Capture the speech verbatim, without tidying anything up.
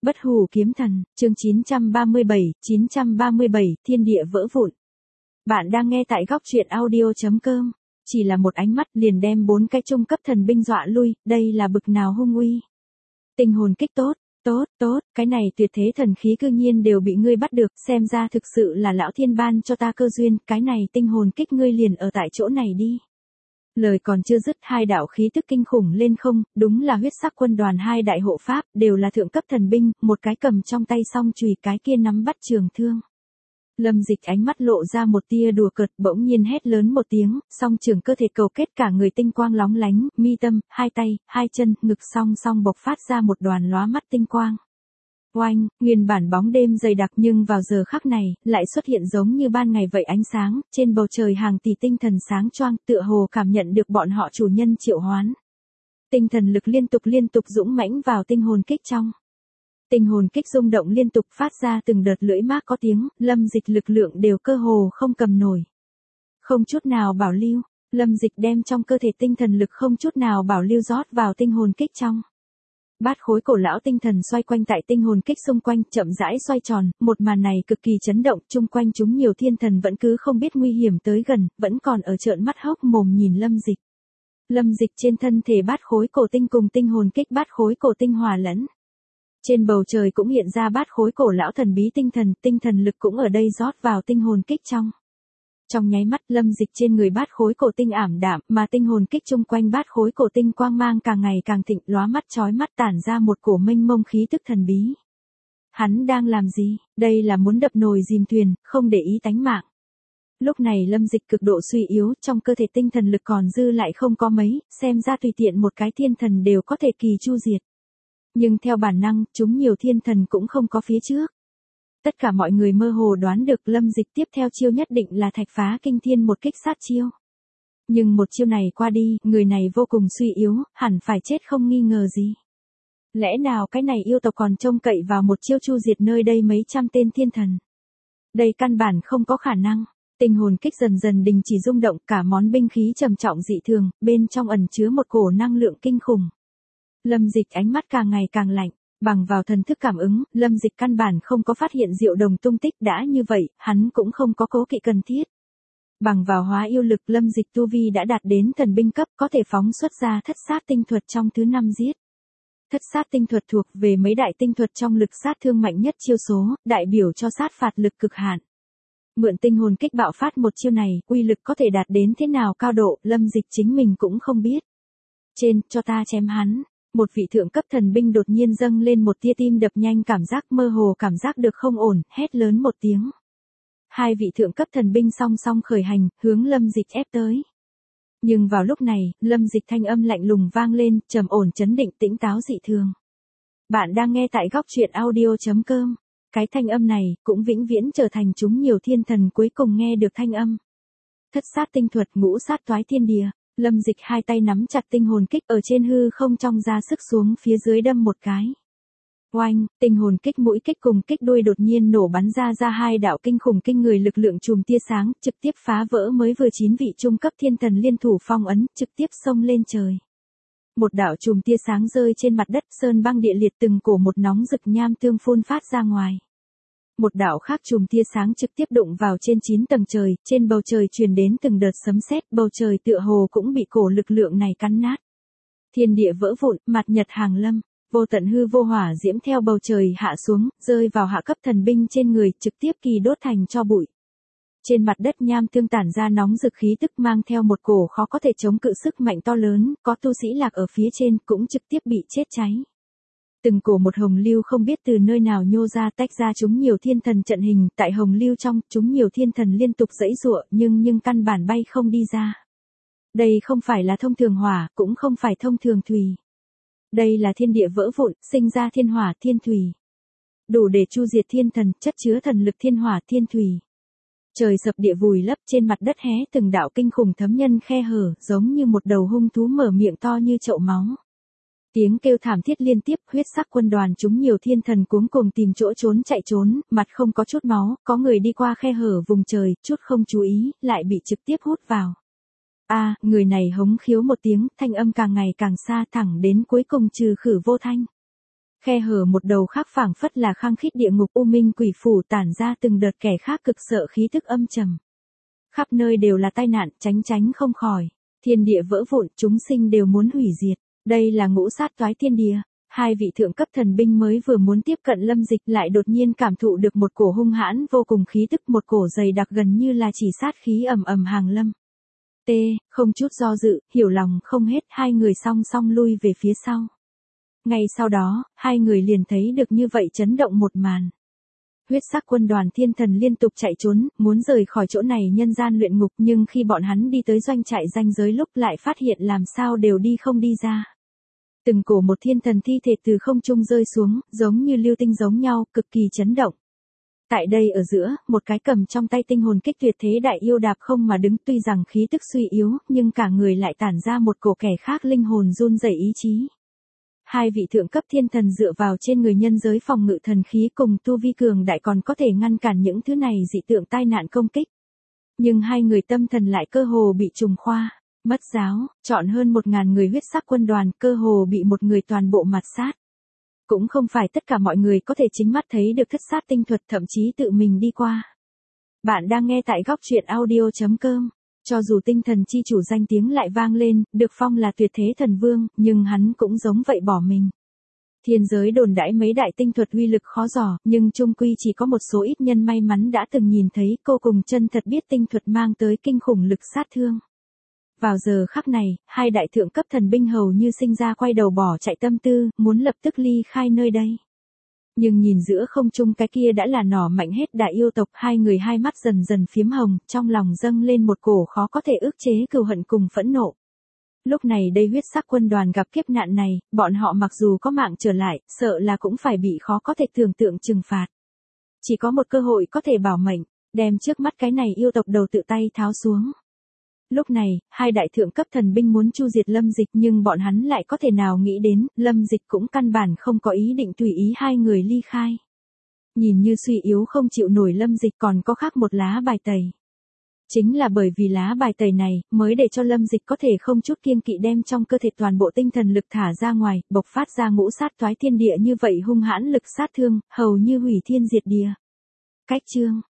Bất hủ kiếm thần, chương chín trăm ba mươi bảy, chín trăm ba mươi bảy, thiên địa vỡ vụn. Bạn đang nghe tại góc truyện audio chấm com. Chỉ là một ánh mắt liền đem bốn cái trung cấp thần binh dọa lui, đây là bực nào hung uy. Tinh hồn kích tốt, tốt, tốt, cái này tuyệt thế thần khí cư nhiên đều bị ngươi bắt được, xem ra thực sự là lão thiên ban cho ta cơ duyên, cái này tinh hồn kích ngươi liền ở tại chỗ này đi. Lời còn chưa dứt, hai đạo khí tức kinh khủng lên không, đúng là huyết sắc quân đoàn hai đại hộ pháp, đều là thượng cấp thần binh, một cái cầm trong tay song chùy, cái kia nắm bắt trường thương. Lâm Dịch ánh mắt lộ ra một tia đùa cợt, bỗng nhiên hét lớn một tiếng, song trường cơ thể cầu kết cả người tinh quang lóng lánh, mi tâm, hai tay, hai chân, ngực song song bộc phát ra một đoàn lóa mắt tinh quang. Oanh, nguyên bản bóng đêm dày đặc nhưng vào giờ khắc này, lại xuất hiện giống như ban ngày vậy ánh sáng, trên bầu trời hàng tỷ tinh thần sáng choang, tựa hồ cảm nhận được bọn họ chủ nhân triệu hoán. Tinh thần lực liên tục liên tục dũng mãnh vào tinh hồn kích trong. Tinh hồn kích rung động liên tục phát ra từng đợt lưỡi mác có tiếng, Lâm Dịch lực lượng đều cơ hồ không cầm nổi. Không chút nào bảo lưu, Lâm Dịch đem trong cơ thể tinh thần lực không chút nào bảo lưu rót vào tinh hồn kích trong. Bát khối cổ lão tinh thần xoay quanh tại tinh hồn kích xung quanh, chậm rãi xoay tròn, một màn này cực kỳ chấn động, chung quanh chúng nhiều thiên thần vẫn cứ không biết nguy hiểm tới gần, vẫn còn ở trợn mắt hốc mồm nhìn Lâm Dịch. Lâm Dịch trên thân thể bát khối cổ tinh cùng tinh hồn kích bát khối cổ tinh hòa lẫn. Trên bầu trời cũng hiện ra bát khối cổ lão thần bí tinh thần, tinh thần lực cũng ở đây rót vào tinh hồn kích trong. Trong nháy mắt, Lâm Dịch trên người bát khối cổ tinh ảm đạm, mà tinh hồn kích chung quanh bát khối cổ tinh quang mang càng ngày càng thịnh, lóa mắt chói mắt tản ra một cổ mênh mông khí tức thần bí. Hắn đang làm gì? Đây là muốn đập nồi dìm thuyền, không để ý tánh mạng. Lúc này Lâm Dịch cực độ suy yếu, trong cơ thể tinh thần lực còn dư lại không có mấy, xem ra tùy tiện một cái thiên thần đều có thể kỳ chu diệt. Nhưng theo bản năng, chúng nhiều thiên thần cũng không có phía trước. Tất cả mọi người mơ hồ đoán được Lâm Dịch tiếp theo chiêu nhất định là thạch phá kinh thiên một kích sát chiêu. Nhưng một chiêu này qua đi, người này vô cùng suy yếu, hẳn phải chết không nghi ngờ gì. Lẽ nào cái này yêu tộc còn trông cậy vào một chiêu chu diệt nơi đây mấy trăm tên thiên thần? Đây căn bản không có khả năng. Tinh hồn kích dần dần đình chỉ rung động, cả món binh khí trầm trọng dị thường, bên trong ẩn chứa một cổ năng lượng kinh khủng. Lâm Dịch ánh mắt càng ngày càng lạnh. Bằng vào thần thức cảm ứng, Lâm Dịch căn bản không có phát hiện Diệu Đồng tung tích, đã như vậy, hắn cũng không có cố kỵ cần thiết. Bằng vào hóa yêu lực, Lâm Dịch tu vi đã đạt đến thần binh cấp, có thể phóng xuất ra thất sát tinh thuật trong thứ năm giết. Thất sát tinh thuật thuộc về mấy đại tinh thuật trong lực sát thương mạnh nhất chiêu số, đại biểu cho sát phạt lực cực hạn. Mượn tinh hồn kích bạo phát một chiêu này, uy lực có thể đạt đến thế nào cao độ, Lâm Dịch chính mình cũng không biết. Trên, cho ta chém hắn. Một vị thượng cấp thần binh đột nhiên dâng lên một tia tim đập nhanh cảm giác mơ hồ cảm giác được không ổn, hét lớn một tiếng. Hai vị thượng cấp thần binh song song khởi hành, hướng Lâm Dịch ép tới. Nhưng vào lúc này, Lâm Dịch thanh âm lạnh lùng vang lên, trầm ổn chấn định tĩnh táo dị thường. Bạn đang nghe tại góc truyện audio chấm com. Cái thanh âm này, cũng vĩnh viễn trở thành chúng nhiều thiên thần cuối cùng nghe được thanh âm. Thất sát tinh thuật ngũ sát toái thiên địa. Lâm Dịch hai tay nắm chặt tinh hồn kích ở trên hư không trong ra sức xuống phía dưới đâm một cái. Oanh, tinh hồn kích mũi kích cùng kích đuôi đột nhiên nổ bắn ra ra hai đạo kinh khủng kinh người lực lượng chùm tia sáng, trực tiếp phá vỡ mới vừa chín vị trung cấp thiên thần liên thủ phong ấn, trực tiếp xông lên trời. Một đạo chùm tia sáng rơi trên mặt đất, sơn băng địa liệt, từng cổ một nóng rực nham tương phun phát ra ngoài. Một đạo khác chùm tia sáng trực tiếp đụng vào trên chín tầng trời, trên bầu trời truyền đến từng đợt sấm sét, bầu trời tựa hồ cũng bị cổ lực lượng này cắn nát. Thiên địa vỡ vụn, mặt nhật hàng lâm, vô tận hư vô hỏa diễm theo bầu trời hạ xuống, rơi vào hạ cấp thần binh trên người, trực tiếp kỳ đốt thành tro bụi. Trên mặt đất nham tương tản ra nóng rực khí tức mang theo một cổ khó có thể chống cự sức mạnh to lớn, có tu sĩ lạc ở phía trên cũng trực tiếp bị chết cháy. Từng cổ một hồng lưu không biết từ nơi nào nhô ra tách ra chúng nhiều thiên thần trận hình, tại hồng lưu trong, chúng nhiều thiên thần liên tục giãy giụa nhưng nhưng căn bản bay không đi ra. Đây không phải là thông thường hỏa, cũng không phải thông thường thủy. Đây là thiên địa vỡ vụn, sinh ra thiên hỏa thiên thủy. Đủ để chu diệt thiên thần, chất chứa thần lực thiên hỏa thiên thủy. Trời sập địa vùi lấp, trên mặt đất hé từng đạo kinh khủng thấm nhân khe hở, giống như một đầu hung thú mở miệng to như chậu máu. Tiếng kêu thảm thiết liên tiếp, huyết sắc quân đoàn chúng nhiều thiên thần cuống cuồng tìm chỗ trốn chạy trốn, mặt không có chút máu, có người đi qua khe hở vùng trời, chút không chú ý, lại bị trực tiếp hút vào. A, à, người này hống khiếu một tiếng, thanh âm càng ngày càng xa thẳng đến cuối cùng trừ khử vô thanh. Khe hở một đầu khác phảng phất là khăng khít địa ngục u minh quỷ phủ tản ra từng đợt kẻ khác cực sợ khí tức âm trầm. Khắp nơi đều là tai nạn, tránh tránh không khỏi. Thiên địa vỡ vụn, chúng sinh đều muốn hủy diệt. Đây là ngũ sát toái thiên địa. Hai vị thượng cấp thần binh mới vừa muốn tiếp cận Lâm Dịch lại đột nhiên cảm thụ được một cổ hung hãn vô cùng khí tức, một cổ dày đặc gần như là chỉ sát khí ầm ầm hàng lâm. T, không chút do dự, hiểu lòng không hết, hai người song song lui về phía sau. Ngay sau đó, hai người liền thấy được như vậy chấn động một màn. Huyết sắc quân đoàn thiên thần liên tục chạy trốn, muốn rời khỏi chỗ này nhân gian luyện ngục, nhưng khi bọn hắn đi tới doanh trại ranh giới lúc lại phát hiện làm sao đều đi không đi ra. Từng cổ một thiên thần thi thể từ không trung rơi xuống, giống như lưu tinh giống nhau, cực kỳ chấn động. Tại đây ở giữa, một cái cầm trong tay tinh hồn kích tuyệt thế đại yêu đạp không mà đứng, tuy rằng khí tức suy yếu, nhưng cả người lại tản ra một cổ kẻ khác linh hồn run rẩy ý chí. Hai vị thượng cấp thiên thần dựa vào trên người nhân giới phòng ngự thần khí cùng tu vi cường đại còn có thể ngăn cản những thứ này dị tượng tai nạn công kích. Nhưng hai người tâm thần lại cơ hồ bị trùng khoa, mất giáo, chọn hơn một ngàn người huyết sắc quân đoàn cơ hồ bị một người toàn bộ mặt sát. Cũng không phải tất cả mọi người có thể chính mắt thấy được thất sát tinh thuật, thậm chí tự mình đi qua. Bạn đang nghe tại góc truyện audio chấm com. Cho dù tinh thần chi chủ danh tiếng lại vang lên, được phong là tuyệt thế thần vương, nhưng hắn cũng giống vậy bỏ mình. Thiên giới đồn đãi mấy đại tinh thuật uy lực khó dò, nhưng chung quy chỉ có một số ít nhân may mắn đã từng nhìn thấy, cô cùng chân thật biết tinh thuật mang tới kinh khủng lực sát thương. Vào giờ khắc này, hai đại thượng cấp thần binh hầu như sinh ra quay đầu bỏ chạy tâm tư, muốn lập tức ly khai nơi đây. Nhưng nhìn giữa không trung cái kia đã là nỏ mạnh hết đại yêu tộc, hai người hai mắt dần dần phiếm hồng, trong lòng dâng lên một cổ khó có thể ức chế cừu hận cùng phẫn nộ. Lúc này đây huyết sắc quân đoàn gặp kiếp nạn này, bọn họ mặc dù có mạng trở lại, sợ là cũng phải bị khó có thể tưởng tượng trừng phạt. Chỉ có một cơ hội có thể bảo mệnh, đem trước mắt cái này yêu tộc đầu tự tay tháo xuống. Lúc này, hai đại thượng cấp thần binh muốn chu diệt Lâm Dịch, nhưng bọn hắn lại có thể nào nghĩ đến, Lâm Dịch cũng căn bản không có ý định tùy ý hai người ly khai. Nhìn như suy yếu không chịu nổi Lâm Dịch còn có khác một lá bài tẩy. Chính là bởi vì lá bài tẩy này, mới để cho Lâm Dịch có thể không chút kiêng kỵ đem trong cơ thể toàn bộ tinh thần lực thả ra ngoài, bộc phát ra ngũ sát toái thiên địa như vậy hung hãn lực sát thương, hầu như hủy thiên diệt địa. Cách chương